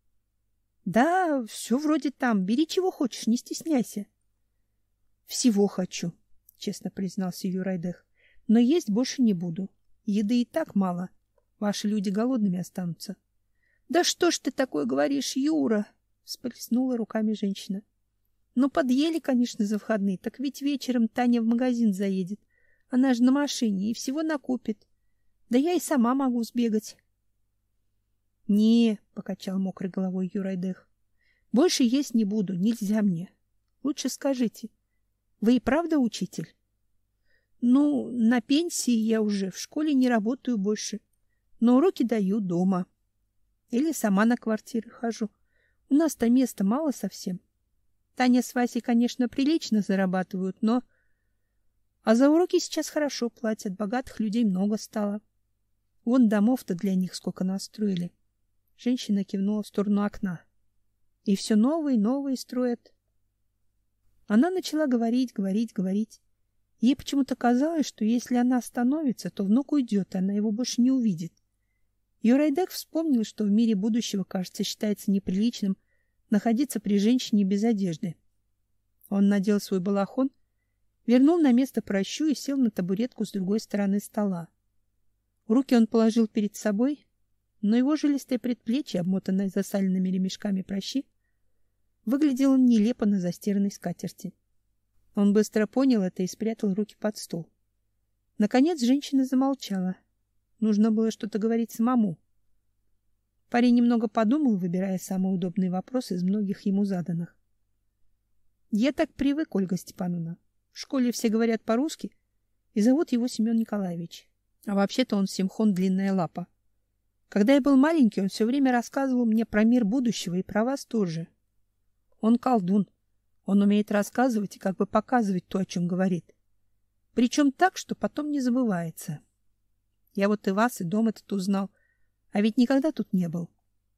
Да, все вроде там. Бери чего хочешь, не стесняйся. Всего хочу, честно признался Юрайдых. Но есть больше не буду. Еды и так мало. Ваши люди голодными останутся. Да что ж ты такое говоришь, Юра? Всплеснула руками женщина. Ну, подъели, конечно, за выходные. Так ведь вечером Таня в магазин заедет. Она же на машине и всего накупит. Да я и сама могу сбегать. Не, покачал мокрой головой Юрайдых. Больше есть не буду, нельзя мне. Лучше скажите, вы и правда учитель? Ну, на пенсии я уже, в школе не работаю больше, но уроки даю дома. Или сама на квартиры хожу. У нас-то места мало совсем. Таня с Васей, конечно, прилично зарабатывают, но... А за уроки сейчас хорошо платят, богатых людей много стало. Вон домов-то для них сколько настроили. Женщина кивнула в сторону окна. И все новые, новые строят. Она начала говорить, говорить, говорить. Ей почему-то казалось, что если она остановится, то внук уйдет, и она его больше не увидит. Юрайдых вспомнил, что в мире будущего, кажется, считается неприличным находиться при женщине без одежды. Он надел свой балахон, вернул на место пращу и сел на табуретку с другой стороны стола. Руки он положил перед собой, но его жилистое предплечье, обмотанное засаленными ремешками пращи, выглядело нелепо на застиранной скатерти. Он быстро понял это и спрятал руки под стол. Наконец женщина замолчала. Нужно было что-то говорить самому. Парень немного подумал, выбирая самый удобный вопрос из многих ему заданных. Я так привык, Ольга Степановна. В школе все говорят по-русски, и зовут его Семен Николаевич. А вообще-то он Симхон Длинная Лапа. Когда я был маленький, он все время рассказывал мне про мир будущего и про вас тоже. Он колдун. Он умеет рассказывать и как бы показывать то, о чем говорит. Причем так, что потом не забывается. Я вот и вас, и дом этот узнал, а ведь никогда тут не был.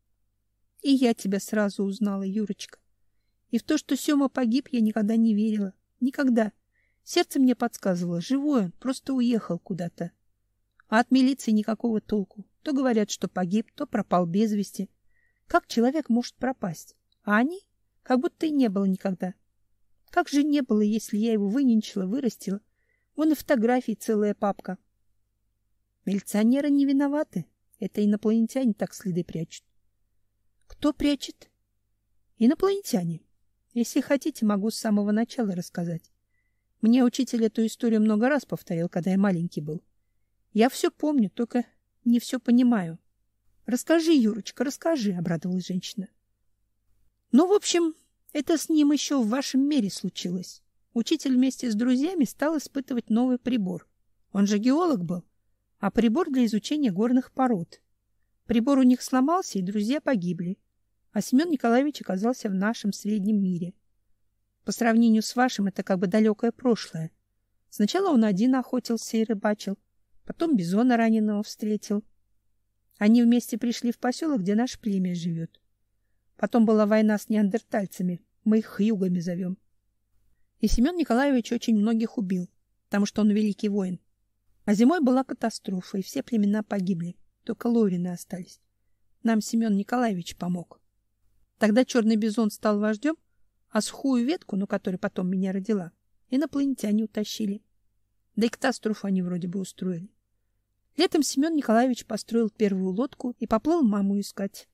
И я тебя сразу узнала, Юрочка. И в то, что Сёма погиб, я никогда не верила. Никогда. Сердце мне подсказывало, живой он, просто уехал куда-то. А от милиции никакого толку. То говорят, что погиб, то пропал без вести. Как человек может пропасть? А они? Как будто и не было никогда. Как же не было, если я его выненчила, вырастила? Вон и фотографии целая папка. Милиционеры не виноваты. Это инопланетяне так следы прячут. Кто прячет? Инопланетяне. Если хотите, могу с самого начала рассказать. Мне учитель эту историю много раз повторил, когда я маленький был. Я все помню, только не все понимаю. Расскажи, Юрочка, расскажи, обрадовалась женщина. Ну, в общем, это с ним еще в вашем мире случилось. Учитель вместе с друзьями стал испытывать новый прибор. Он же геолог был, а прибор для изучения горных пород. Прибор у них сломался, и друзья погибли. А Семен Николаевич оказался в нашем среднем мире. По сравнению с вашим, это как бы далекое прошлое. Сначала он один охотился и рыбачил, потом бизона раненого встретил. Они вместе пришли в поселок, где наше племя живет. Потом была война с неандертальцами, мы их хьюгами зовем. И Семен Николаевич очень многих убил, потому что он великий воин. А зимой была катастрофа, и все племена погибли, только лорины остались. Нам Семен Николаевич помог. Тогда черный бизон стал вождем, а сухую ветку, ну, которая потом меня родила, инопланетяне утащили. Да и катастрофу они вроде бы устроили. Летом Семен Николаевич построил первую лодку и поплыл маму искать.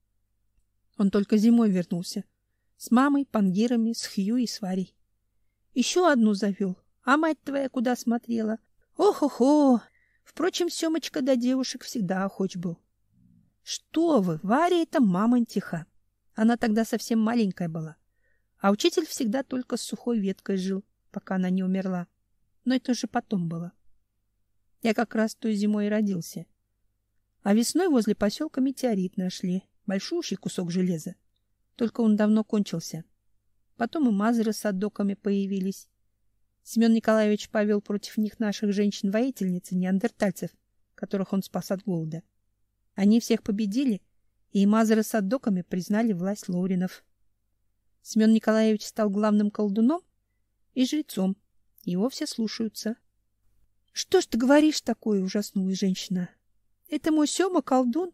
Он только зимой вернулся. С мамой, пангирами, с Хью и с Варей. Еще одну завел. А мать твоя куда смотрела? Ох-охо! Впрочем, Семочка до девушек всегда охоч был. Что вы, Варя — это мамонтиха. Она тогда совсем маленькая была. А учитель всегда только с сухой веткой жил, пока она не умерла. Но это уже потом было. Я как раз той зимой и родился. А весной возле поселка метеорит нашли. Большущий кусок железа. Только он давно кончился. Потом и мазыры с отдоками появились. Семен Николаевич повел против них наших женщин-воительниц и неандертальцев, которых он спас от голода. Они всех победили, и мазыры с отдоками признали власть лоринов. Семен Николаевич стал главным колдуном и жрецом. Его все слушаются. — Что ж ты говоришь такое? — ужаснулась женщина. — Это мой Сёма колдун?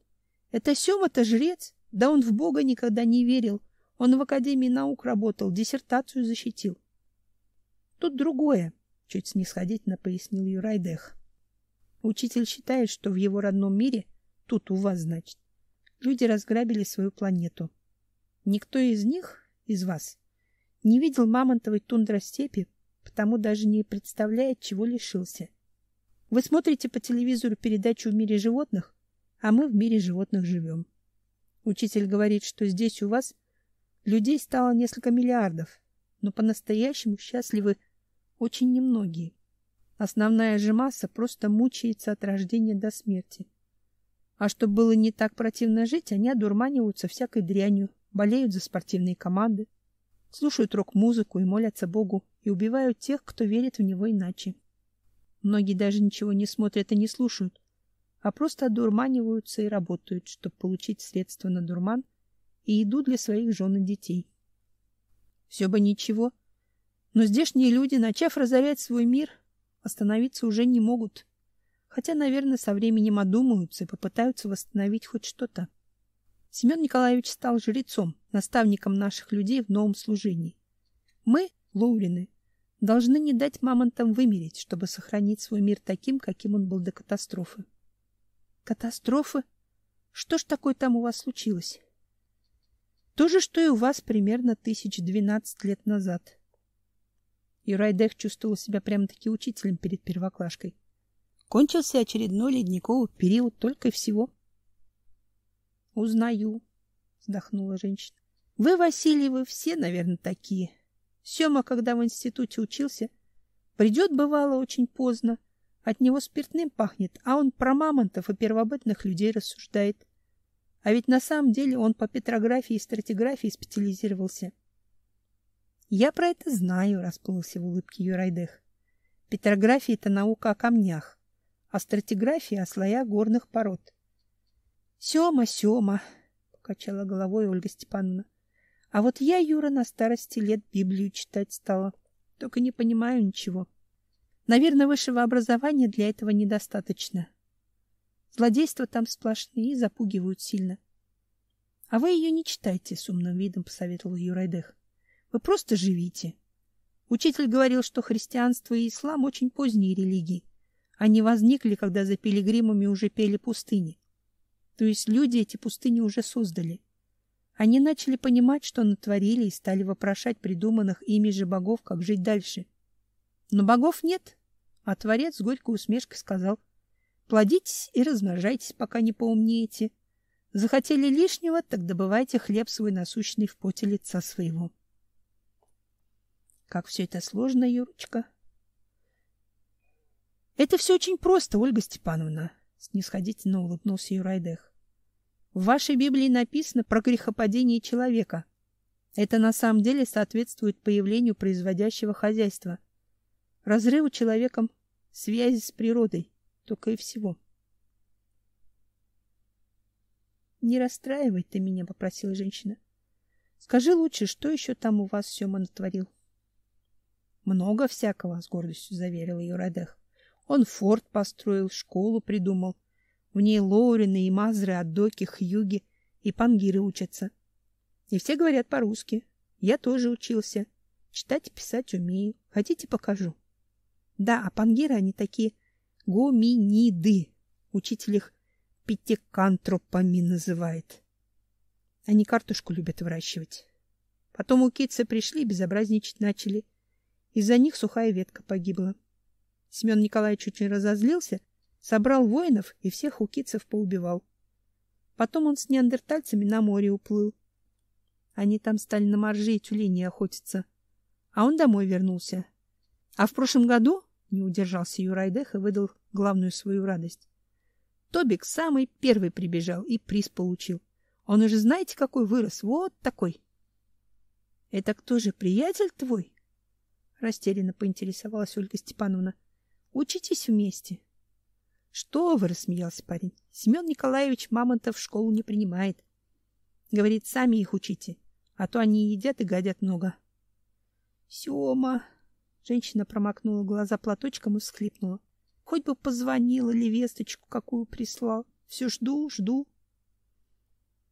Это Сёма-то жрец? Да он в Бога никогда не верил. Он в Академии наук работал, диссертацию защитил. Тут другое, чуть снисходительно пояснил Юрайдех. Учитель считает, что в его родном мире, тут у вас, значит, люди разграбили свою планету. Никто из них, из вас, не видел мамонтовой тундростепи, потому даже не представляет, чего лишился. Вы смотрите по телевизору передачу «В мире животных», а мы в мире животных живем. Учитель говорит, что здесь у вас людей стало несколько миллиардов, но по-настоящему счастливы очень немногие. Основная же масса просто мучается от рождения до смерти. А чтобы было не так противно жить, они одурманиваются всякой дрянью, болеют за спортивные команды, слушают рок-музыку и молятся Богу, и убивают тех, кто верит в него иначе. Многие даже ничего не смотрят и не слушают, а просто одурманиваются и работают, чтобы получить средства на дурман и еду для своих жен и детей. Все бы ничего, но здешние люди, начав разорять свой мир, остановиться уже не могут, хотя, наверное, со временем одумаются и попытаются восстановить хоть что-то. Семен Николаевич стал жрецом, наставником наших людей в новом служении. Мы, лоурины, должны не дать мамонтам вымереть, чтобы сохранить свой мир таким, каким он был до катастрофы. Катастрофы? Что ж такое там у вас случилось? То же, что и у вас примерно тысяч двенадцать лет назад. Юрайдех чувствовал себя прямо-таки учителем перед первоклашкой. Кончился очередной ледниковый период, только и всего. — Узнаю, — вздохнула женщина. — Вы, Васильевы, все, наверное, такие. Сёма, когда в институте учился, придет, бывало, очень поздно. От него спиртным пахнет, а он про мамонтов и первобытных людей рассуждает. А ведь на самом деле он по петрографии и стратиграфии специализировался. — Я про это знаю, — расплылся в улыбке Юрайдех. — Петрография — это наука о камнях, а стратиграфия — о слоях горных пород. — Сёма, Сёма, — покачала головой Ольга Степановна. — А вот я, Юра, на старости лет Библию читать стала, только не понимаю ничего. Наверное, высшего образования для этого недостаточно. Злодейства там сплошные и запугивают сильно. — А вы ее не читайте, — с умным видом посоветовал Юрайдех. — Вы просто живите. Учитель говорил, что христианство и ислам очень поздние религии. Они возникли, когда за пилигримами уже пели пустыни. То есть люди эти пустыни уже создали. Они начали понимать, что натворили, и стали вопрошать придуманных ими же богов, как жить дальше. Но богов нет, а Творец с горькой усмешкой сказал: плодитесь и размножайтесь, пока не поумнеете. Захотели лишнего, так добывайте хлеб свой насущный в поте лица своего. Как все это сложно, Юрочка. Это все очень просто, Ольга Степановна, снисходительно улыбнулся Юрайдех. В вашей Библии написано про грехопадение человека. Это на самом деле соответствует появлению производящего хозяйства, разрыву человеком связи с природой, только и всего. Не расстраивай ты меня, попросила женщина. Скажи лучше, что еще там у вас Сёма натворил? Много всякого, с гордостью заверил Юрайдех. Он форт построил, школу придумал. В ней лоурины и мазры, адоки, хьюги и пангиры учатся. И все говорят по-русски. Я тоже учился. Читать и писать умею. Хотите, покажу? Да, а пангиры они такие гоминиды. Учитель их пятикантропами называет. Они картошку любят выращивать. Потом укицы пришли, безобразничать начали. Из-за них сухая ветка погибла. Семен Николаевич очень разозлился, собрал воинов и всех укицев поубивал. Потом он с неандертальцами на море уплыл. Они там стали на моржей и тюленей охотиться. А он домой вернулся. А в прошлом году не удержался Юрайдех и выдал главную свою радость. Тобик самый первый прибежал и приз получил. Он уже знаете, какой вырос, вот такой. — Это кто же, приятель твой? — растерянно поинтересовалась Ольга Степановна. — Учитесь вместе. — Что вы, — рассмеялся парень. — Семен Николаевич мамонтов в школу не принимает. Говорит, сами их учите, а то они едят и гадят много. — Сёма! — женщина промокнула глаза платочком и всхлипнула. — Хоть бы позвонил или весточку какую прислал. Все жду, жду.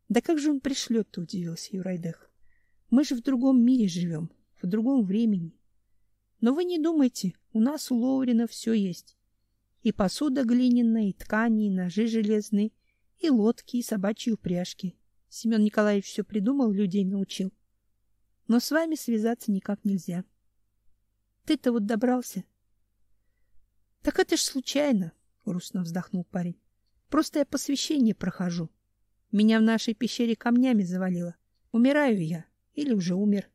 Да как же он пришлет-то, удивился Юрайдых. Мы же в другом мире живем, в другом времени. Но вы не думайте, у нас у Лоурина все есть. И посуда глиняная, и ткани, и ножи железные, и лодки, и собачьи упряжки. Семен Николаевич все придумал, людей научил. Но с вами связаться никак нельзя. Ты-то вот добрался. Так это ж случайно, грустно вздохнул парень. Просто я посвящение прохожу. Меня в нашей пещере камнями завалило. Умираю я или уже умер.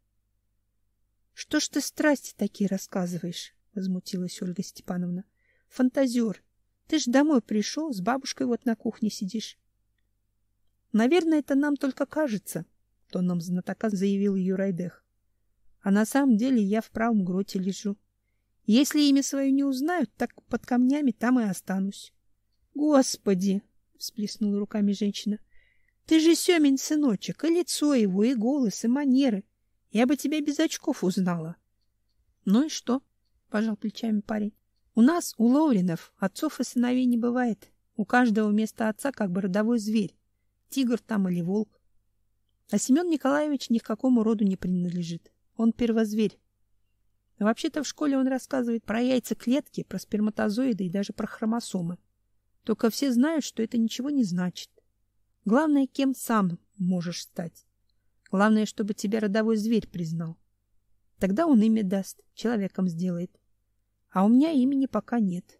Что ж ты страсти такие рассказываешь? Возмутилась Ольга Степановна. Фантазер, ты ж домой пришел, с бабушкой вот на кухне сидишь. Наверное, это нам только кажется, тоном знатока заявил Юрайдых. А на самом деле я в правом гроте лежу. Если имя свое не узнают, так под камнями там и останусь. Господи, всплеснула руками женщина. Ты же Семин сыночек, и лицо его, и голос, и манеры. Я бы тебя без очков узнала. Ну и что? Пожал плечами парень. У нас, у Лоуринов, отцов и сыновей не бывает. У каждого вместо отца как бы родовой зверь. Тигр там или волк. А Семен Николаевич ни к какому роду не принадлежит. Он первозверь. Вообще-то в школе он рассказывает про яйцеклетки, про сперматозоиды и даже про хромосомы. Только все знают, что это ничего не значит. Главное, кем сам можешь стать. Главное, чтобы тебя родовой зверь признал. Тогда он имя даст, человеком сделает. А у меня имени пока нет.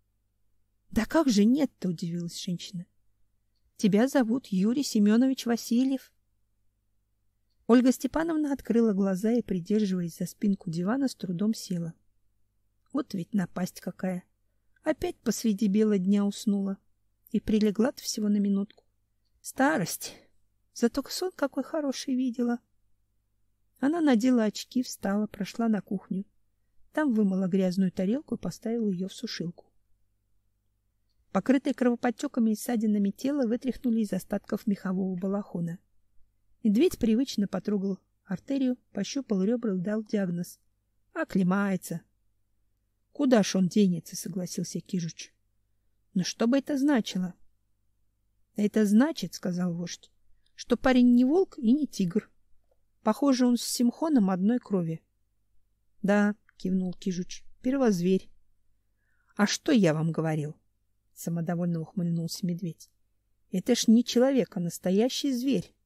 — Да как же нет-то, — удивилась женщина. — Тебя зовут Юрий Семенович Васильев. Ольга Степановна открыла глаза и, придерживаясь за спинку дивана, с трудом села. Вот ведь напасть какая! Опять посреди бела дня уснула. И прилегла-то всего на минутку. Старость! Зато сон какой хороший видела. Она надела очки, встала, прошла на кухню. Там вымыла грязную тарелку и поставила ее в сушилку. Покрытое кровоподтеками и ссадинами тело вытряхнули из остатков мехового балахона. Медведь привычно потрогал артерию, пощупал ребра и дал диагноз. Оклемается. — Куда ж он денется, — согласился Кижуч. — Но что бы это значило? — Это значит, — сказал вождь, — что парень не волк и не тигр. Похоже, он с Симхоном одной крови. — Да, — кивнул Кижуч, — первозверь. — А что я вам говорил? — самодовольно ухмыльнулся медведь. — Это ж не человек, а настоящий зверь.